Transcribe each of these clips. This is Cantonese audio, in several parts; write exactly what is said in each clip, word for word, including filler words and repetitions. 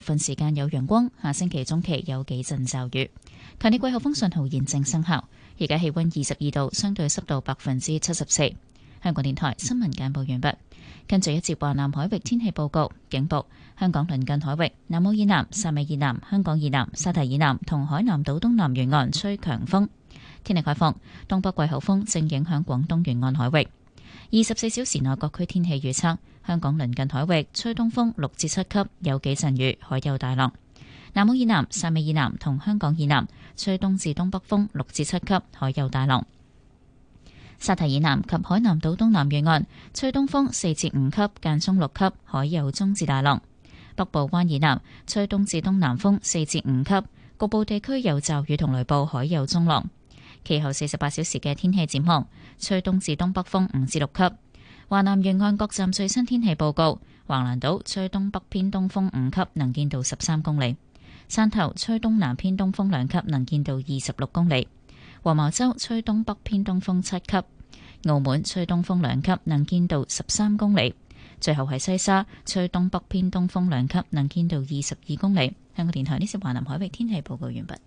部分時間有陽光，下星期中期有幾陣驟雨。強烈季候風信號現正生效，而家氣溫二十二度，相對濕度百分之七十四。香港電台新聞簡報完畢。跟住一節華南海域天氣報告，警報：香港鄰近海域、南澳以南、汕尾以南、香港以南、沙堤以南同海南島東南沿岸吹強風。天氣概況：東北季候風正影響廣東沿岸海域。二十四小時內各區天氣預測：香港鄰近海域吹東風六至七級，有幾陣雨，海有大浪。南澳以南、汕尾以南同香港以南吹東至東北風六至七級，海有大浪。沙堤以南及海南島東南沿岸吹東風四至五級，間中六級，海有中至大浪。北部灣以南吹東至東南風四至五級，局部地區有驟雨同雷暴，海有中浪。其後四十八小時嘅天氣展望，吹東至東北風五至六級。華南沿岸各站最新天氣報告：橫瀾島吹東北偏東風五級，能見度十三公里；汕頭吹東南偏東風兩級，能見度二十六公里；黃茅洲吹東北偏東風七級；澳門吹東風兩級，能見度十三公里。最後係西沙吹東北偏東風兩級，能見度二十二公里。香港電台呢次華南海域天氣報告完畢。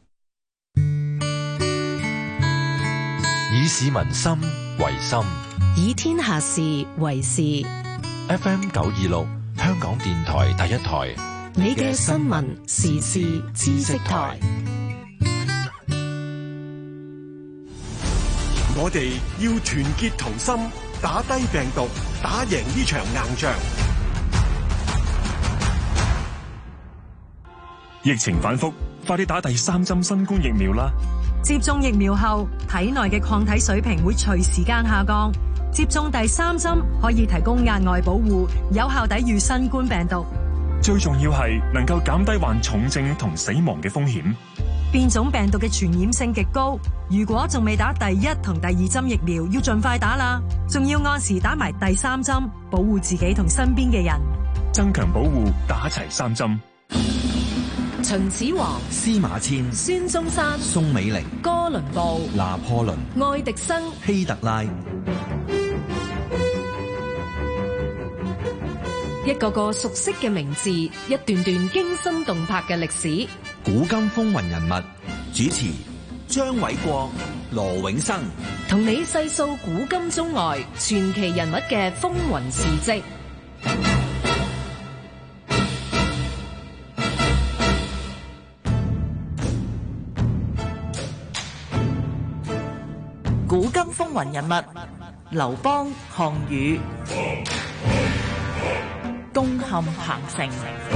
以市民心為心， 以天下事為事。 F M 九二六，香港電台第一台， 你嘅新聞時事知識台。 我哋要團結同心，打低病毒，打贏呢場硬仗。 疫情反覆，快啲打第三針新冠疫苗啦！ 接種疫苗後，體內嘅抗體水平會隨時間下降。接種第三針可以提供額外保護，有效抵禦新冠病毒。 最重要係能夠減低患重症同死亡嘅風險。 變種病毒嘅傳染性極高，如果仲未打第一同第二針疫苗，要盡快打啦。仲要按時打埋第三針，保護自己同身邊嘅人。 增強保護，打齊三針。 秦始皇、 司馬遷、 孫中山、 宋美齡、 哥倫布、 拿破崙、 愛迪生、 希特拉， 一個個熟悉嘅名字，一段段驚心動魄嘅歷史。 古今風雲人物，主持張偉國、羅永生， 同你細數古今中外傳奇人物嘅風雲事跡。 古今風雲人物：劉邦、項羽。攻陷彭城，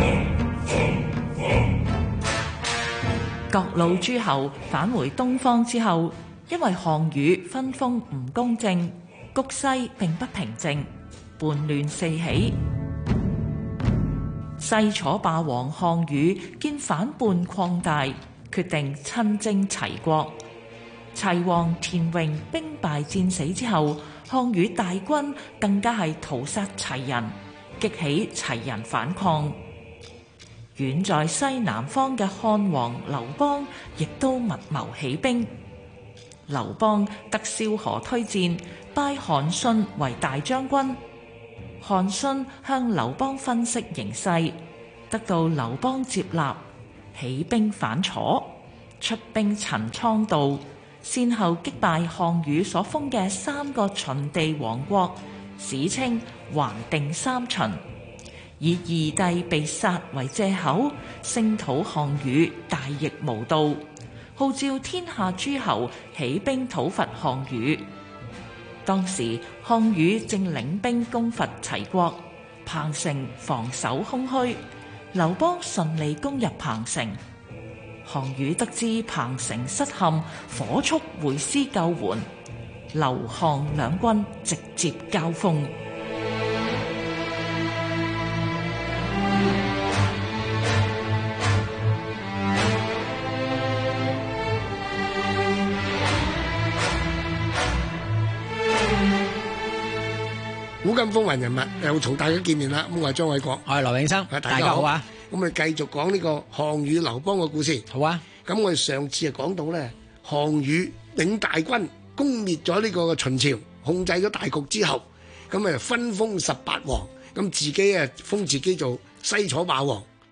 各路諸侯返回東方之後，因為項羽分封唔公正，局勢並不平靜，叛亂四起。西楚霸王項羽見反叛擴大，決定親征齊國。齊王田榮兵敗戰死之後，項羽大軍更加係屠殺齊人，激起齊人反抗。遠在西南方嘅漢王劉邦亦都密謀起兵。劉邦得蕭何推薦，拜韓信為大將軍。韓信向劉邦分析形勢，得到劉邦接納，起兵反楚，出兵陳倉道，先後擊敗項羽所封嘅三個秦地王國，史稱還定三秦。以二弟被殺為借口，聲討項羽大逆無道，號召天下諸侯起兵討伐項羽。當時項羽正領兵攻伐齊國，彭城防守空虛，劉邦順利攻入彭城。項羽得知彭城失陷，火速回師救援，劉項兩軍直接交鋒。 古今風雲人物又同大家見面啦，咁我係張偉國， 我係羅永生，大家好啊！ 咁我哋繼續講呢個項羽劉邦嘅故事。 好啊！ 咁我哋上次啊講到咧，項羽領大軍攻滅咗呢個秦朝，控制咗大局之後，咁啊分封十八王，咁自己啊封自己做西楚霸王，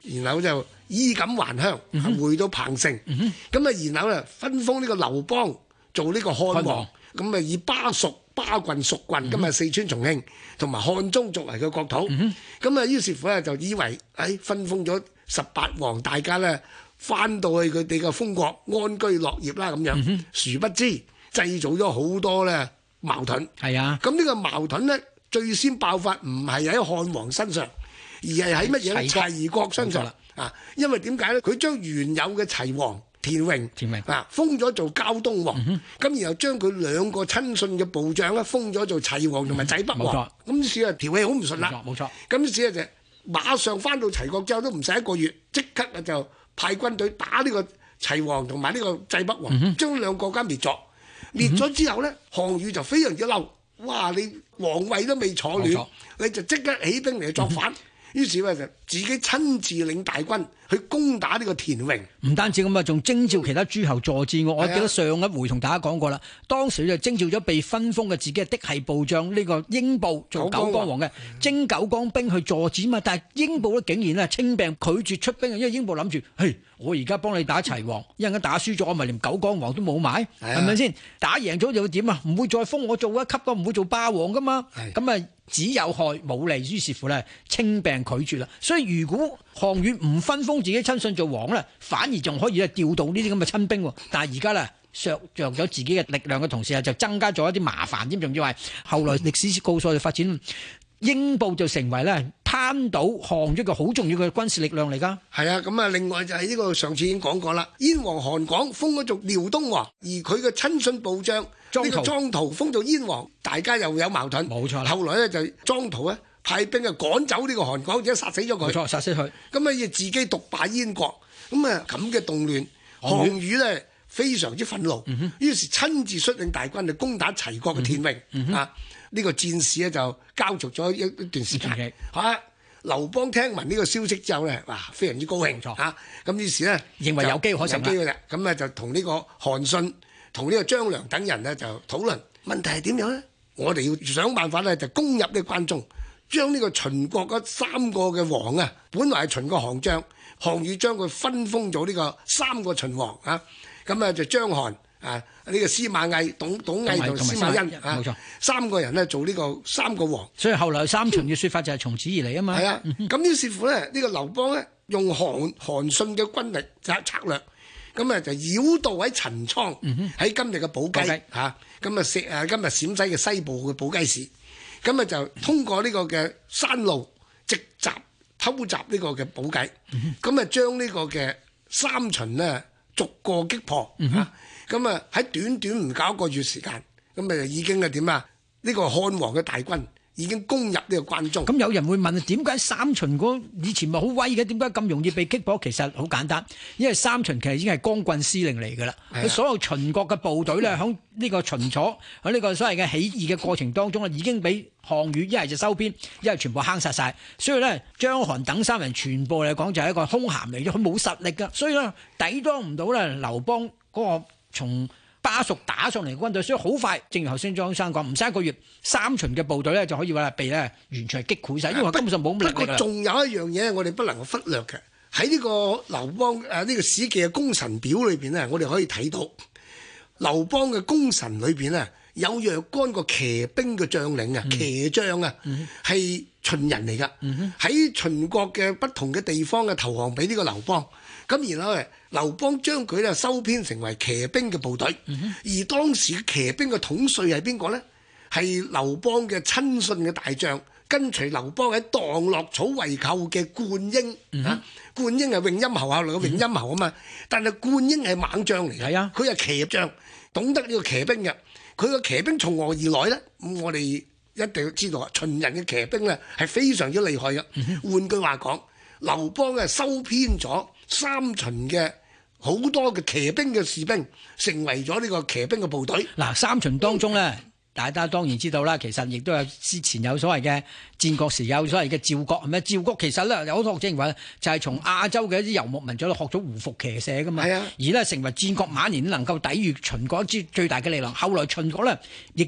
然後就衣錦還鄉， 嗯、 回到彭城。咁啊、嗯，然後咧分封呢個劉邦做呢個漢王，咁啊以巴蜀、巴郡、蜀郡，今日四川、重慶同埋漢中作為佢國土。咁啊、嗯，於是乎咧就以為誒、哎、分封咗十八王，大家咧翻到去佢哋嘅封國安居樂業啦咁樣。嗯、殊不知製造咗好多咧矛盾。係啊，咁呢個矛盾咧最先爆發唔係喺漢王身上，而係喺乜嘢咧？齊國身上啊！因為點解咧？佢將原有嘅齊王田榮，田榮啊封咗做膠東王，咁、嗯、然後將佢兩個親信嘅部長咧封咗做齊王同埋濟北王。咁於是啊條氣好唔順啦。冇錯。咁於是啊就馬上翻到齊國之後都唔使一個月，即刻啊就派軍隊打呢個齊王同埋呢個濟北王，嗯、將兩個國家滅咗。滅咗之後咧，項羽就非常之嬲，哇！你皇位都未坐暖，你就即刻起兵嚟作反。嗯於是咧就自己親自領大軍去攻打呢個田榮， 唔單止咁啊，仲徵召其他諸侯助戰。我記得上一回同大家講過啦，當時就徵召咗被分封嘅自己嘅嫡系部將呢個英布做九江王嘅，徵九江兵去助戰嘛。但係英布咧竟然咧稱病拒絕出兵，因為英布諗住，嘿，我而家幫你打齊王，一陣間打輸咗，我咪連九江王都冇埋，係咪先？打贏咗就會點啊？唔會再封我做一級都唔會做霸王噶嘛。咁啊。只有害冇利，於是乎咧稱病拒絕啦。所以如果項羽唔分封自己親信做王咧，反而仲可以咧調動呢啲咁嘅親兵。但係而家咧削弱咗自己嘅力量嘅同時啊，就增加咗一啲麻煩添。仲要係後來歷史告訴我哋發展，英布就成為咧攀倒項羽一個好重要嘅軍事力量嚟㗎。係啊，咁啊，另外就係呢個上次已經講過啦。燕王韓廣封咗做遼東王，而佢嘅親信部將呢個莊圖封做燕王，大家又有矛盾。冇錯。後來咧就莊圖咧派兵啊趕走呢個韓廣，而且殺死咗佢。冇錯，殺死佢。咁啊，要自己獨霸燕國。咁啊，咁嘅動亂，項羽咧非常之憤怒，嗯、於是親自率領大軍去攻打齊國嘅田榮。嗯嗯、啊，呢、這個戰事咧就膠着咗一一段時間。嚇、啊，劉邦聽聞呢個消息之後咧，哇，非常之高興。嚇，咁、啊、於是咧認為有機可乘啦。咁啊就同呢個韓信。同呢個張良等人咧就討論問題係點樣咧？我哋要想辦法咧，就攻入呢個關中，將呢個秦國嗰三個嘅王啊，本來係秦國降將，項羽將佢分封咗呢個三個秦王啊，咁啊就章邯啊，呢、這個司馬懿、董董毅同司馬欣啊，冇錯，三個人咧做呢個三個王。所以後來三秦嘅説法就係從此而嚟啊嘛。係啊，咁於是乎咧，呢、這個劉邦咧用韓韓信嘅軍力策策略。咁啊就繞道喺陳倉，喺今日嘅寶雞嚇，咁啊石啊今日陝西嘅西部嘅寶雞市，咁啊就通過呢個嘅山路直襲偷襲呢個嘅寶雞，咁啊將呢個嘅三秦呢逐個擊破嚇，咁啊喺短短唔夠一個月時間，咁啊就已經係點啊？呢個漢王嘅大軍已經攻入呢個關中。咁有人會問，點解三秦嗰以前咪好威嘅？點解咁容易被擊破？其實好簡單，因為三秦其實已經係光棍司令嚟㗎啦。佢的所有秦國嘅部隊咧，喺呢個秦楚喺呢個所謂嘅起義嘅過程當中啊，已經俾項羽一係就收編，一係全部坑殺晒。所以咧，章邯等三人全部嚟講就係一個空銜嚟嘅，佢冇實力㗎。所以咧，抵擋唔到咧劉邦嗰個從巴蜀打上嚟嘅軍隊，所以好快，正如頭先張生講，唔使一個月，三秦嘅部隊咧就可以話被咧完全係擊潰晒，因為根本上冇咁力。不過仲有一樣嘢，我哋不能夠忽略嘅，喺呢個劉邦誒呢、呃這個史記嘅功臣表裏邊咧，我哋可以睇到劉邦嘅功臣裏邊咧有若干個騎兵嘅將領啊，嗯、騎將啊，係、嗯、秦人嚟㗎，喺、嗯、秦國嘅不同嘅地方嘅投降俾呢個劉邦。咁然後咧，劉邦將佢咧收編成為騎兵嘅部隊，嗯、哼而當時騎兵嘅統帥係邊個咧？係劉邦嘅親信嘅大將，跟隨劉邦喺蕩落草為寇嘅灌嬰、嗯、哼啊！灌嬰係詠陰侯後來嘅詠陰侯啊嘛，嗯、哼但係灌嬰係猛將嚟嘅，佢係、嗯、騎將，懂得呢個騎兵嘅。佢個騎兵從何而來咧？咁我哋一定要知道啊！秦人嘅騎兵咧係非常之厲害嘅。嗯、哼換句話講，劉邦係收編咗三秦嘅好多嘅騎兵嘅士兵，成為咗呢個騎兵嘅部隊。嗱，三秦當中咧，嗯、大家當然知道啦。其實亦都有之前有所謂嘅戰國時有所謂嘅趙國，係咪？趙國其實咧有好多學者認為就係從亞洲嘅一啲游牧民族度學咗胡服騎射噶嘛。係啊，而咧成為戰國晚年能夠抵禦秦國一支最大嘅力量。後來秦國咧亦都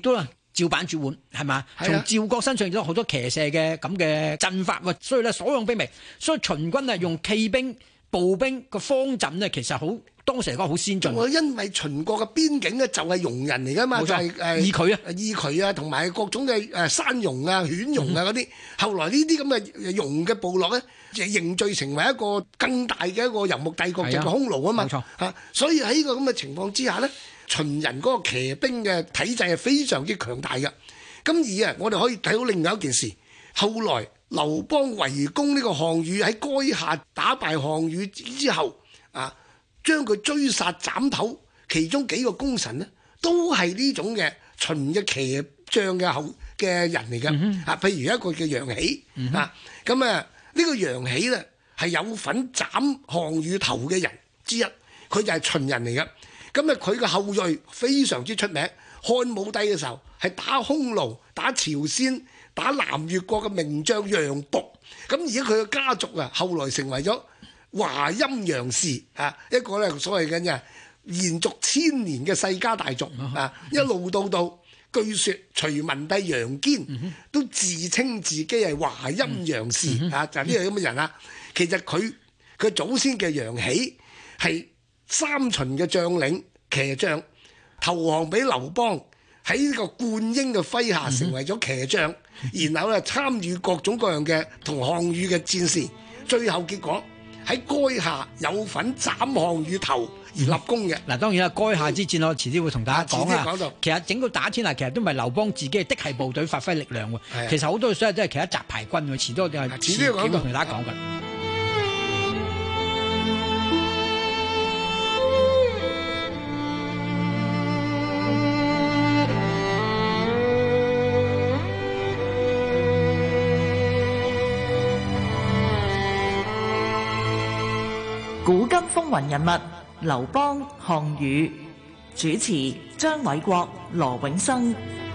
照板煮碗係嘛？ 係啊從趙國身上亦都好多騎射嘅咁嘅陣法喎，所以咧所向披靡。所以秦軍啊用騎兵、步兵個方陣呢，其實好當時嚟講好先進。 我因為秦國嘅邊境咧就係戎人嚟噶嘛， 冇錯就係誒義渠啊、 義渠啊，同埋各種嘅誒山戎啊、犬戎啊嗰啲。後來呢啲咁嘅戎嘅部落咧，就凝聚成為一個更大嘅一個游牧帝國， 係啊就係匈奴啊嘛。 冇錯嚇，所以喺呢個咁嘅情況之下咧，秦人嗰個騎兵嘅體制係非常之強大嘅。咁而啊，我哋可以睇到另外一件事，後來劉邦圍攻呢個項羽，喺垓下打敗項羽之後啊，將佢追殺斬頭，其中幾個功臣呢，都係呢種嘅秦嘅騎將嘅後嘅人嚟嘅。 嗯、 啊，譬如一個叫楊喜、嗯、啊，咁啊呢個楊喜呢，係有份斬項羽頭嘅人之一，佢就係秦人嚟嘅。咁啊佢嘅後裔非常之出名。漢武帝嘅時候係打匈奴、打朝鮮、打南越國嘅名將楊僕，咁而家佢嘅家族啊，後來成為咗華陰楊氏啊，一個咧所謂嘅嘅延續千年嘅世家大族啊，一路到到據說隋文帝楊堅都自稱自己係華陰楊氏啊，就係呢個咁嘅人啊。其實佢佢祖先嘅楊喜係三秦嘅將領騎將。投降俾劉邦，喺呢個灌嬰嘅麾下成為咗騎將，嗯、然後咧參與各種各樣嘅同項羽嘅戰事，最後結果喺垓下有份斬項羽頭而立功嘅。嗱、 嗯，當然啦，垓下之戰我遲啲會同大家講啦。 講到其實整個打天下，其實都唔係劉邦自己嘅嫡系部隊發揮力量喎。其實好多時候都係其他雜牌軍喎。遲啲我哋係遲啲會同大家講㗎。 古今風雲人物，劉邦、項羽。主持張偉國、羅永生。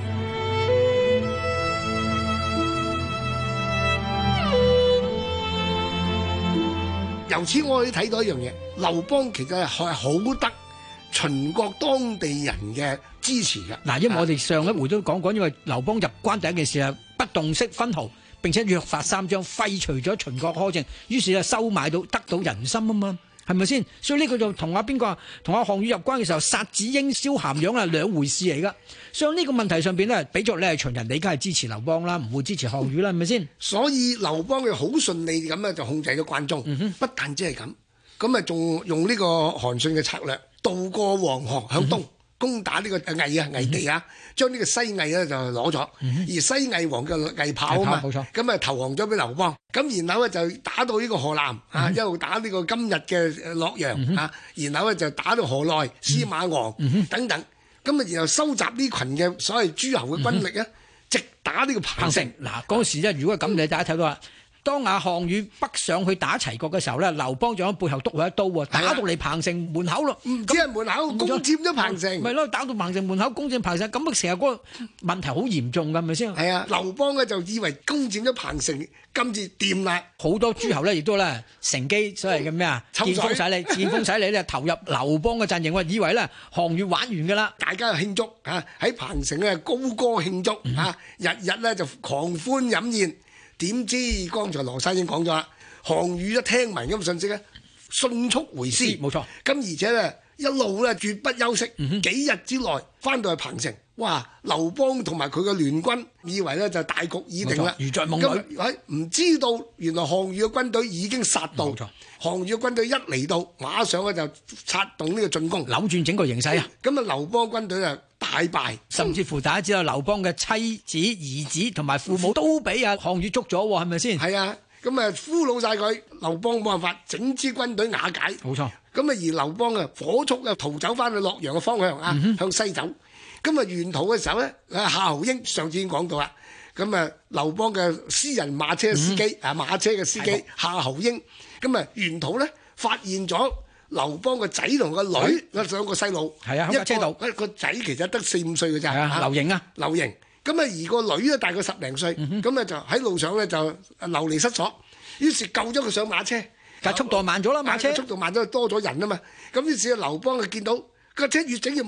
由此我可以睇到一樣嘢，劉邦其實係好得秦國當地人嘅支持嘅。 嗱，因為我哋上一回都講過，因為劉邦入關第一件事係不洞悉分毫，並且約法三章，廢除咗秦國苛政，於是啊收買到得到人心啊嘛，係咪先？所以呢個就同阿邊個啊，同阿項羽入關嘅時候殺子嬰、燒咸陽啊兩回事嚟噶。所以呢個問題上邊咧，比作你係秦人，你梗係支持劉邦啦，唔會支持項羽啦，係咪先？ 所以劉邦嘅好順利咁咧就控制咗關中，嗯、不但只係咁，咁啊仲用呢個韓信嘅策略，渡過黃河向東。嗯攻打呢個魏啊魏地啊，將呢個西魏咧就攞咗，而西魏王嘅魏豹啊嘛，咁啊投降咗俾劉邦，咁然後咧就打到呢個河南啊，一路打呢個今日嘅洛陽啊，然後咧就打到河內、司馬昂等等，咁啊然後收集呢群嘅所謂諸侯嘅軍力啊，直打呢個彭城。 嗱嗰時咧，如果咁你大家睇到啦。當阿項羽北上去打齊國嘅時候咧，劉邦就喺背後督佢一刀喎，打到嚟彭城門口咯， 唔止係門口，攻佔咗彭城， 咪咯，打到彭城門口，攻佔彭城，咁啊成日嗰個問題好嚴重㗎，係咪先？ 係啊，劉邦咧就以為攻佔咗彭城，今次掂啦， 好多諸侯咧亦都咧乘機所謂嘅咩啊，見風使嚟，見風使嚟咧投入劉邦嘅陣營喎，以為咧項羽玩完㗎啦， 大家慶祝嚇喺彭城咧高歌慶祝嚇，日日咧就狂歡飲宴。點知剛才羅生已經講咗啦，項羽一聽聞咁信息咧，迅速回師，冇錯。咁而且咧一路咧絕不休息，嗯、幾日之內翻到去彭城，哇！劉邦同埋佢嘅聯軍以為咧就大局已定啦，如在夢裏。咁唔知道原來項羽嘅軍隊已經殺到，冇錯。項羽嘅軍隊一嚟到，馬上咧就策動呢個進攻， 扭轉整個形勢啊！ 咁啊，劉邦軍隊啊大敗， 甚至乎大家知道劉邦嘅妻子、兒子同埋父母都俾阿項羽捉咗喎，係咪先？ 係啊，咁啊俘虜晒佢，劉邦冇辦法，整支軍隊瓦解。冇錯。咁啊，而劉邦啊火速啊逃走翻去洛陽嘅方向啊，嗯、向西走。咁啊，沿途嘅時候咧，夏侯嬰上次已經講到啦。咁啊，劉邦嘅私人馬車司機啊，馬車嘅司機夏侯嬰，咁啊，沿途咧發現咗劉邦個仔同個女兩個細路，係啊，喺架車度。個仔其實得四五歲嘅咋，劉盈啊，劉盈。咁啊，而個女咧大概十零歲，咁啊就喺路上咧就流離失所，於是救咗佢上馬車， 但係速度慢咗啦，馬車速度慢咗，多咗人啊嘛。咁於是劉邦就見到個車越整越慢。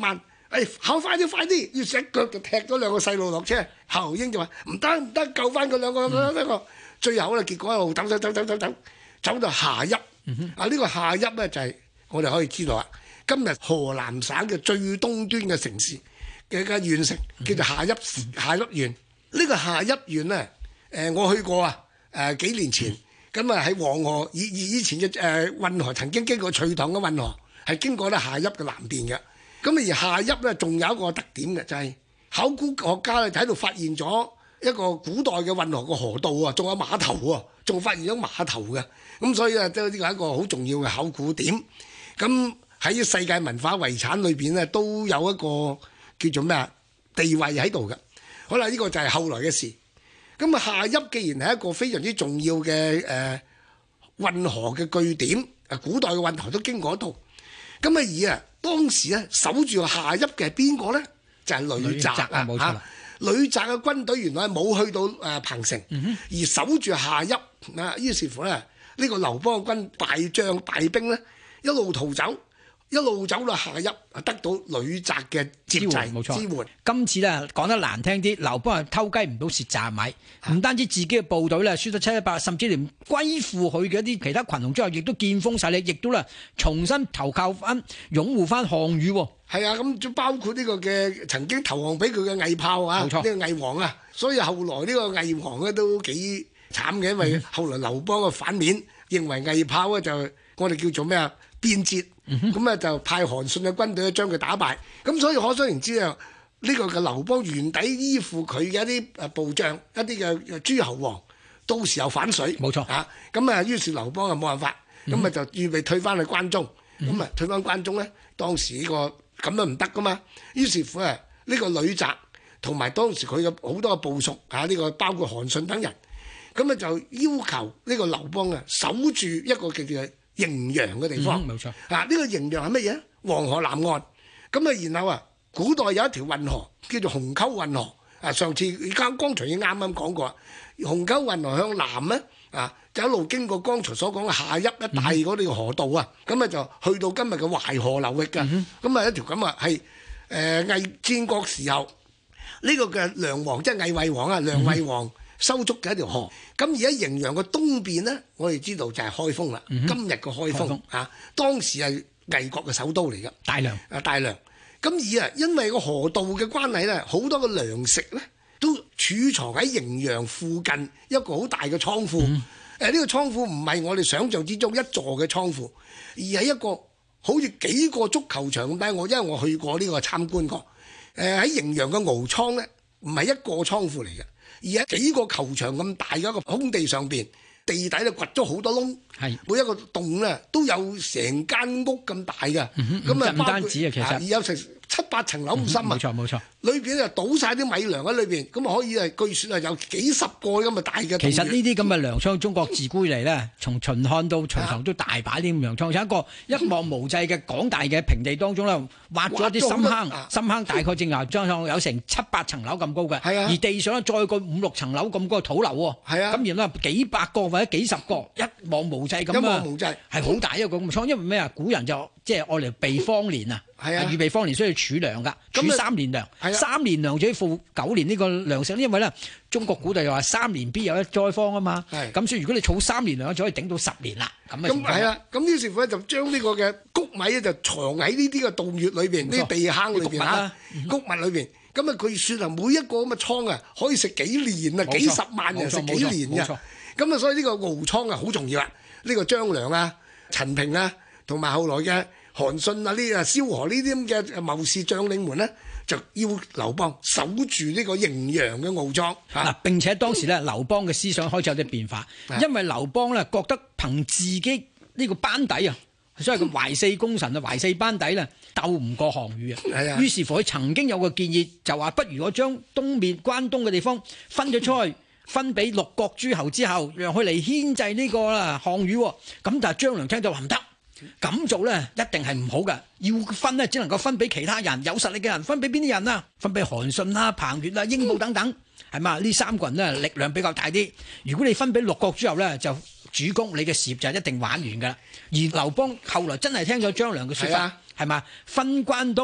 誒考快啲快啲，要一腳就踢咗兩個細路落車。侯英就話唔得唔得，救翻佢兩個兩個。嗯、最後咧結果一路走走走走走走走到下邑。嗯、啊呢、呢個下邑咧就係、是、我哋可以知道啊，今日河南省嘅最東端嘅城市嘅嘅縣城叫做下邑下邑縣。呢、呢個下邑縣咧誒我去過啊，誒、呃、幾年前咁啊喺黃河以以前嘅誒、呃、運河曾經經過隋唐嘅運河係經過咧下邑嘅南邊嘅。咁而下邑咧仲有一個特點嘅，就係、是、考古學家咧喺度發現咗一個古代嘅運河個河道啊，仲有碼頭喎，仲發現咗碼頭嘅。咁所以啊，都呢個係一個好重要嘅考古點。咁喺世界文化遺產裏邊咧，都有一個叫做咩啊地位喺度嘅。好啦，呢、這個就係後來嘅事。咁啊，下邑既然係一個非常之重要嘅誒、呃、運河嘅據點，啊古代嘅運河都經過嗰度。咁啊而啊當時咧守住下邑嘅係邊個咧？就係呂澤啊，冇錯啦。呂澤嘅軍隊原來係冇去到誒彭城，嗯、而守住下邑啊。於是乎咧，呢、這個劉邦嘅軍敗將敗兵咧，一路逃走，一路走到下邑，得到呂澤嘅接濟冇錯支援。 今次咧講得難聽啲，劉邦係偷雞唔到蝕炸米，唔單止自己嘅部隊咧輸得七七八八，甚至連歸附佢嘅一啲其他群雄之後，亦都見風勢力，亦都咧重新投靠翻、擁護翻項羽。 係啊，咁包括呢個嘅曾經投降俾佢嘅魏豹啊，呢、這個魏王啊，所以後來呢個魏王咧都幾慘嘅，因為後來劉邦嘅反面認為魏豹咧就我哋叫做咩啊變節，咁啊、嗯、就派韓信嘅軍隊將佢打敗，咁所以可想而知啊，呢、這個嘅劉邦原底依附佢嘅一啲誒部將，一啲嘅諸侯王，到時候反水， 冇錯啊，咁啊於是劉邦啊冇辦法，咁啊、嗯、就預備退翻去關中，咁啊、嗯、退翻關中咧，當時呢、這個。咁都唔得噶嘛，於是乎啊，呢、這個呂澤同埋當時佢嘅好多嘅部屬啊，呢、這個包括韓信等人，咁啊就要求呢個劉邦啊守住一個叫做滎陽嘅地方，冇、嗯、錯啊，呢、這個滎陽係乜嘢？黃河南岸，咁啊然後啊，古代有一條運河叫做鴻溝運河啊，上次而家剛才已經啱啱講過，鴻溝運河向南咧啊。就一路經過剛才所講嘅下邑一帶嗰條河道啊，咁啊、嗯、就去到今日嘅淮河流域㗎，咁啊、嗯、一條咁啊係誒魏戰國時候呢、這個嘅梁王即係魏惠王啊，梁惠王修築嘅一條河。咁而家滎陽嘅東邊咧，我哋知道就係開封啦，嗯、今日嘅開封，開封啊，當時係魏國嘅首都嚟㗎，大梁啊大梁。咁而啊因為個河道嘅關係咧，好多嘅糧食咧都儲藏喺滎陽附近一個好大嘅倉庫。嗯誒呢個倉庫唔係我哋想象之中一座嘅倉庫，而係一個好似幾個足球場咁大。我因為我去過呢個參觀過，誒喺滎陽嘅敖倉咧，唔係一個倉庫嚟嘅，而係幾個球場咁大嘅一個空地上邊，地底咧掘咗好多窿，係是每一個洞咧都有成間屋咁大嘅，咁啊、嗯嗯、唔單止啊，其實而有成七八層樓咁深啊！冇錯冇錯，裏邊就倒晒啲米糧喺裏邊，咁啊可以啊據說啊有幾十個咁嘅大嘅。其實呢啲咁嘅糧倉，中國自古以嚟咧，從秦漢到隋唐都大把啲咁糧倉，喺一個一望無際嘅廣大嘅平地當中咧，挖咗啲深坑，深坑大概正話裝上有成七八層樓咁高嘅，係啊，而地上咧再過五六層樓咁高嘅土樓喎，係啊，咁然後幾百個或者幾十個一望無際咁啊，一望無際係好大一個咁倉，因為咩啊？古人就即係愛嚟備荒年啊。係啊，預備荒年需要儲糧㗎，儲三年糧，啊、三年糧就要付九年呢個糧食。因為咧，中國古代又話三年必有一災荒啊嘛。係，咁所以如果你儲三年糧，就可以頂到十年啦。咁啊，咁係啊，咁於是乎咧就將呢個嘅穀米咧就藏喺呢啲嘅洞穴裏邊，呢啲錯地坑裏邊嚇，穀物裏邊。咁啊，佢説啊，每一個咁嘅倉啊，可以食幾年啊，錯幾十萬人食幾年嘅。咁啊，所以呢個敖倉啊好重要啊。呢、呢個張良啊、陳平啊，同埋後來嘅韓信啊，呢啊蕭何呢啲咁嘅謀士將領們呢，就要劉邦守住呢個滎陽嘅敖倉嗱。並且當時咧，劉邦嘅思想開始有啲變化，因為劉邦咧覺得憑自己呢個班底啊，所謂嘅淮四功臣啊，淮四班底咧鬥唔過項羽啊。係啊。於是乎佢曾經有個建議，就話不如我將東面關東嘅地方分咗出去，分俾六國諸侯之後，讓佢嚟牽制呢個啦項羽。咁但係張良聽到話唔得。咁做咧一定係唔好嘅，要分咧只能夠分俾其他人有實力嘅人，分俾邊啲人啊？分俾韓信啦、彭越啦、英布等等，係嘛？呢三個人咧力量比較大啲。如果你分俾六國諸侯咧，就主公你嘅事業就一定玩完噶啦。而劉邦後來真係聽咗張良嘅說法，係嘛、啊？分關東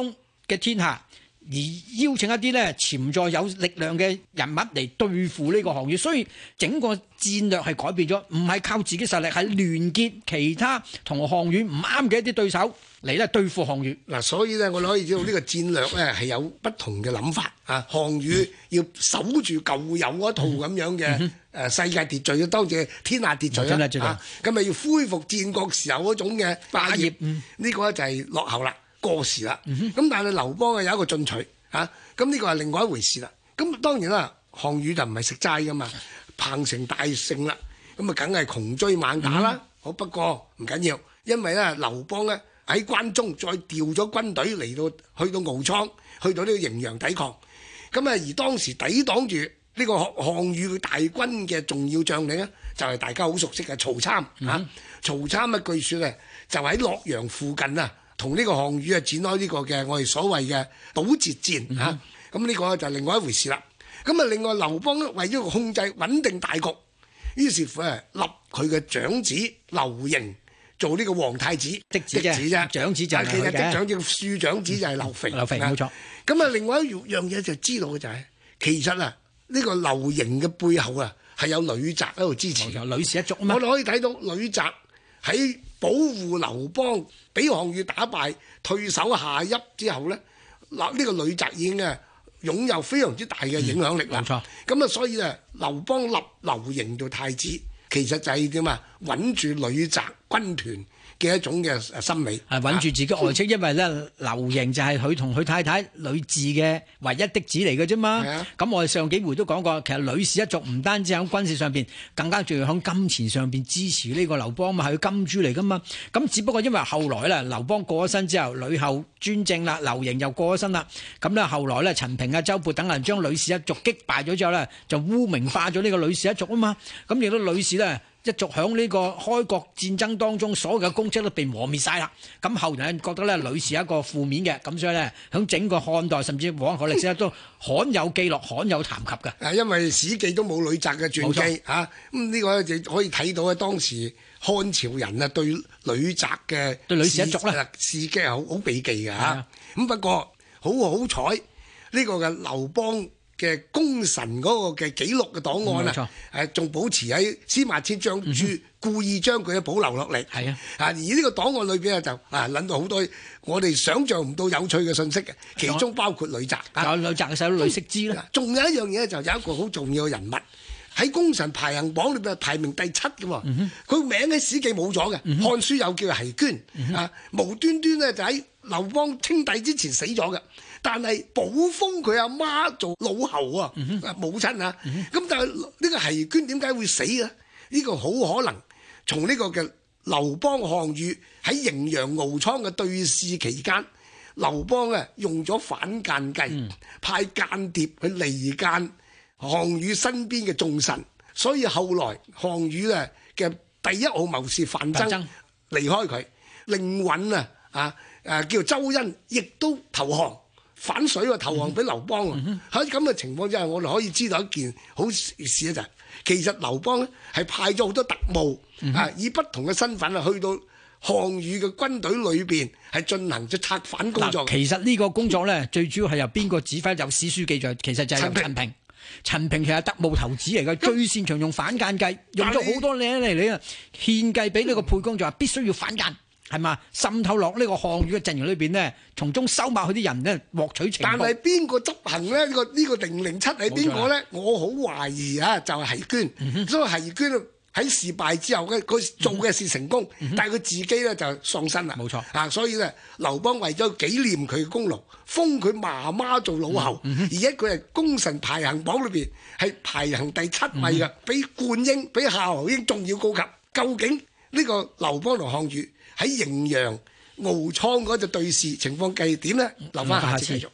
嘅天下，而邀請一啲咧潛在有力量嘅人物嚟對付呢個項羽，所以整個戰略係改變咗，唔係靠自己實力，係聯結其他同項羽唔啱嘅一啲對手嚟咧對付項羽。 嗱，所以咧我哋可以知道呢個戰略咧係有不同嘅諗法啊。項羽要守住舊有嗰套咁樣嘅誒世界秩序，當住天下秩序啊，咁咪要恢復戰國時候嗰種嘅霸業，呢、嗯呢個咧就係落後啦。過時啦，咁、嗯、但係劉邦啊有一個進取嚇，咁、啊、呢個係另外一回事啦。咁當然啦，項羽就唔係食齋噶嘛，彭城大勝啦，咁啊梗係窮追猛打啦。好、嗯、不過唔緊要，因為咧劉邦咧喺關中再調咗軍隊嚟到去到敖倉，去到呢個滎陽抵抗。咁啊而當時抵擋住呢個項羽大軍嘅重要將領咧，就係、是、大家好熟悉嘅曹參嚇、嗯啊。曹參啊據說咧就喺洛陽附近啊。同呢個項羽啊展開呢個嘅我哋所謂嘅堵截戰嚇，咁呢個就另外一回事啦。咁啊，另外劉邦咧為咗控制穩定大局，於是乎咧立佢嘅長子劉盈做呢個皇太子，嫡子啫，長子就係佢嘅。其實嫡長子庶長子就係劉肥，劉肥冇錯。咁啊，另外一樣嘢就知道嘅就係、是，其實啊呢個劉盈嘅背後啊係有呂澤喺度支持， 呂氏一族啊嘛。 我哋可以睇到呂澤喺保護劉邦，俾項羽打敗退守下邑之後咧，嗱、這、呢個呂澤已經啊擁有非常之大嘅影響力啦。冇、嗯、錯，咁啊所以咧，劉邦立劉盈做太子，其實就係點啊，穩住呂澤軍團嘅一種嘅心理， 係穩住自己外戚，因為咧劉盈就係佢同佢太太呂雉嘅唯一嫡子嚟嘅啫嘛。咁我哋上幾回都講過，其實呂氏一族唔單止喺軍事上邊，更加仲要喺金錢上邊支持呢個劉邦嘛，係佢金主嚟噶嘛。咁只不過因為後來咧劉邦過咗身之後，呂后專政啦，劉盈又過咗身啦。咁咧後來咧陳平啊、周勃等人將呂氏一族擊敗咗之後咧，就污名化咗呢個呂氏一族啊嘛。咁亦都呂氏咧。一族響呢個開國戰爭當中，所有嘅功績都被磨滅晒啦。咁後人覺得咧，呂氏係一個負面嘅，咁所以咧，響整個漢代甚至往後歷史都罕有記錄、罕有談及嘅。啊，因為史記都冇呂澤嘅傳記嚇，咁呢個就可以睇到咧，當時漢朝人啊對呂澤嘅對呂氏一族咧事蹟係好好避忌嘅嚇。咁不過好好彩呢個嘅劉邦嘅功臣嗰個嘅記錄嘅檔案啊，誒仲保持喺司馬遷將注、嗯、故意將佢保留落嚟。係啊，啊而呢個檔案裏邊啊就啊諗到好多我哋想象唔到有趣嘅信息嘅，其中包括呂澤。有呂澤嘅細佬呂適之啦。仲有一樣嘢就有一個好重要嘅人物喺功臣排行榜裏邊排名第七嘅喎，佢、嗯、名喺史記冇咗嘅，嗯、漢書有叫羲娟、嗯、啊，無端端咧就喺劉邦稱帝之前死咗嘅。但係寶封佢阿媽做老侯啊，嗯、母親啊，咁、嗯、但係呢個羲娟點解會死啊？呢、這個好可能從呢個嘅劉邦項羽喺滎陽敖倉嘅對峙期間，劉邦啊用咗反間計，嗯、派間諜去離間項羽身邊嘅重臣，所以後來項羽啊嘅第一號謀士范增離開佢，令尹啊啊誒叫周恩亦都投降。反水喎，投降俾劉邦喎。喺咁嘅情況之下，我哋可以知道一件好事咧，就係其實劉邦咧係派咗好多特務啊、嗯，以不同嘅身份啊去到項羽嘅軍隊裏邊係進行咗策反工作。其實呢個工作咧，最主要係由邊個指揮？有史書記載，其實就係陳平。陳平，陳平其實特務頭子嚟嘅，最擅長用反間計，用咗好多年嚟嚟啊，獻計俾呢個沛公，就話必須要反間。係嘛？滲透落呢個項羽嘅陣營裏邊呢，從中收買佢啲人呢，獲取情報。但係邊個執行呢？呢個呢個零零七係邊個呢？我好懷疑啊，就係羲娟。嗯、所以羲娟喺事敗之後咧，佢做嘅事成功，嗯、但係佢自己咧就喪身啦。冇錯啊，所以咧，劉邦為咗紀念佢嘅功勞，封佢媽媽做老侯，嗯嗯、而且佢係功臣排行榜裏邊係排行第七位嘅，嗯、比灌嬰、比夏侯嬰仲要高級。究竟呢個劉邦同項羽喺滎陽敖倉嗰隻對峙情況計點咧？留翻下次繼續。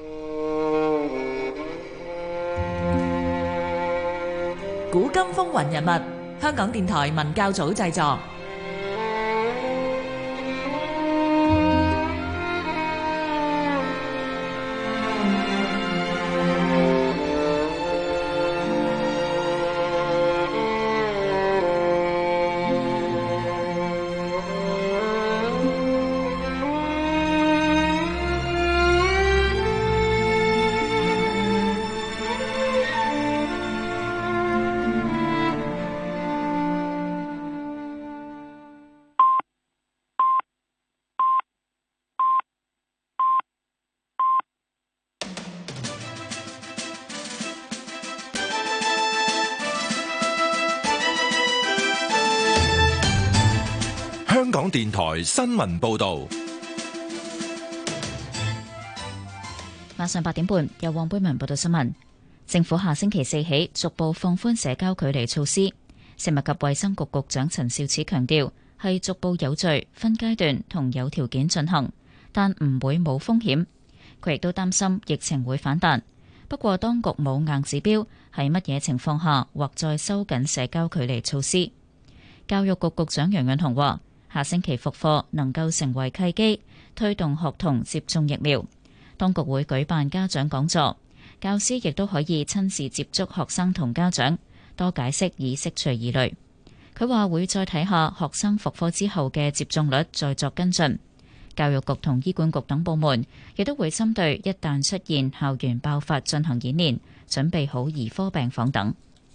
古今風雲人物，香港電台文教組製作。 港電台新聞報道。 晚上八點半，由黃貝文報道新聞。政府下星期四起逐步放寬社交距離措施。食物及衛生局局長陳肇始強調，係逐步有序、分階段同有條件進行，但唔會冇風險。佢亦都擔心疫情會反彈。不過，當局冇硬指標喺乜嘢情況下或再收緊社交距離措施。教育局局長楊潤雄話，下星期復課能夠成為契機，推動學童接種疫苗。當局會舉辦家長講座，教師亦都可以親自接觸學生同家長，多解釋以釋除疑慮。佢話會再睇下學生復課之後嘅接種率，再作跟進。教育局同醫管局等部門亦都會針對一旦出現校園爆發進行演練，準備好兒科病房等。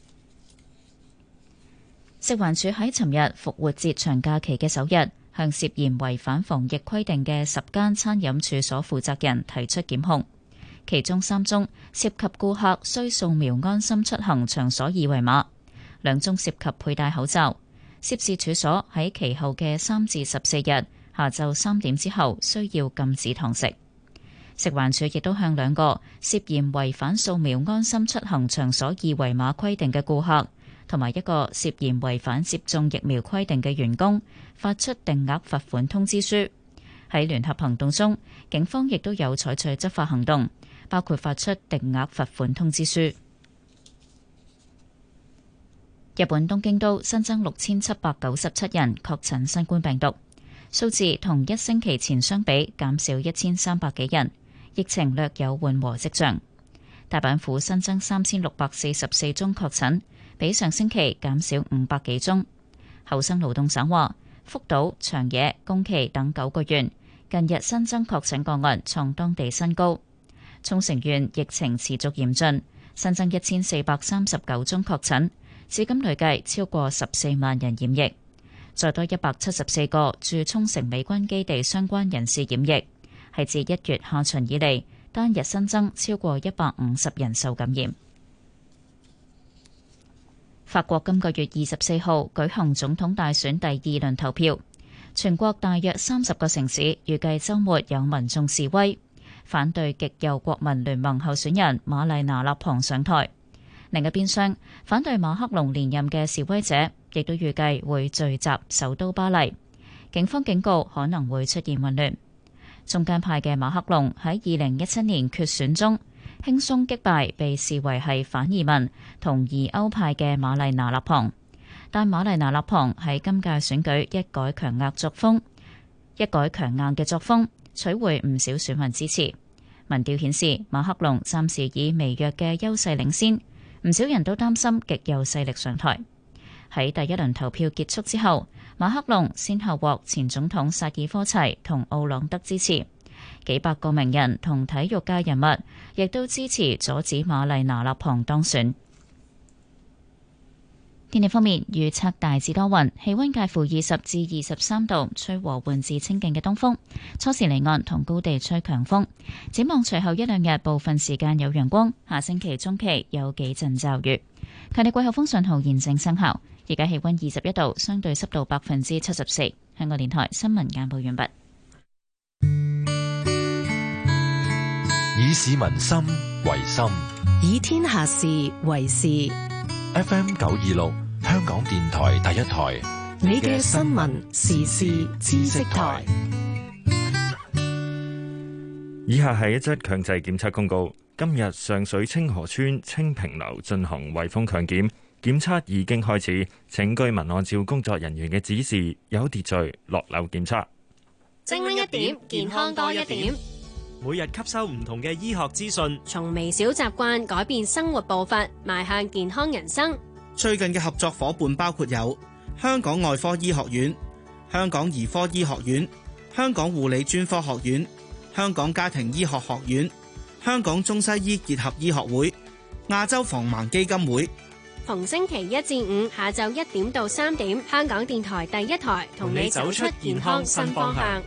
食環署喺尋日復活節長假期嘅首日，向涉嫌違反防疫規定嘅十間餐飲處所負責人提出檢控，其中三宗涉及顧客需掃描安心出行場所二維碼，兩宗涉及佩戴口罩。涉事處所喺其後嘅三至十四日下晝三點之後需要禁止堂食。食環署亦都向兩個涉嫌違反掃描安心出行場所二維碼規定嘅顧客，同埋一個涉嫌違反接種疫苗規定嘅員工發出定額罰款通知書。喺聯合行動中，警方亦都有採取執法行動，包括發出定額罰款通知書。日本東京都新增六千七百九十七人確診新冠病毒，數字同一星期前相比減少一千三百幾人，疫情略有緩和跡象。大阪府新增三千六百四十四宗確診，比上星期減少五百幾宗。厚生勞動省話，福島、長野、宮崎等九個縣近日新增確診個案創當地新高。沖繩縣疫情持續嚴峻，新增一千四百三十九宗確診，至今累計超過十四萬人染疫。再多一百七十四個駐沖繩美軍基地相關人士染疫，係自一月下旬以嚟單日新增超過一百五十人受感染。法國今個月二十四號舉行總統大選第二輪投票，全國大約三十個城市預計週末有民眾示威，反對極右國民聯盟候選人瑪麗娜勒龐上台。另一邊廂，反對馬克龍連任嘅示威者亦都預計會聚集首都巴黎，警方警告可能會出現混亂。中間派嘅馬克龍喺二零一七年決選中輕鬆擊敗被視為係反移民同疑歐派嘅瑪麗娜勒龐，但瑪麗娜勒龐喺今屆選舉一改強硬作風，一改強硬嘅作風，取回唔少選民支持。民調顯示馬克龍暫時以微弱嘅優勢領先，唔少人都擔心極右勢力上台。喺第一輪投票結束之後，馬克龍先後獲前總統薩爾科齊同奧朗德支持，幾百個名人同體育界人物亦都支持阻止瑪麗娜勒龐當選。天氣方面，預測大致多雲，氣溫介乎二十至二十三度，吹和緩至清勁嘅東風，初時離岸同高地吹強風。展望隨後一兩日部分時間有陽光，下星期中期有幾陣驟雨。強烈季候風信號現正生效，而家氣溫二十一度，相對濕度百分之七十四。香港電台新聞簡報完畢。 以市民心為心， 以天下事為事。 F M 九二六，香港電台第一台， 你嘅新聞時事知識台。 以下係一則強制檢測公告。今日上水清河村清平樓進行圍封強檢，檢測已經開始，請居民按照工作人員嘅指示，有秩序落樓檢測。 精靈一點，健康多一點。 每日吸收唔同嘅醫學資訊， 從微小習慣改變生活步伐，邁向健康人生。 最近嘅合作夥伴包括有香港外科醫學院、香港兒科醫學院、香港護理專科學院、香港家庭醫學學院、香港中西醫結合醫學會、亞洲防盲基金會。 逢星期一至五下晝一點到三點，香港電台第一台同你走出健康新方向。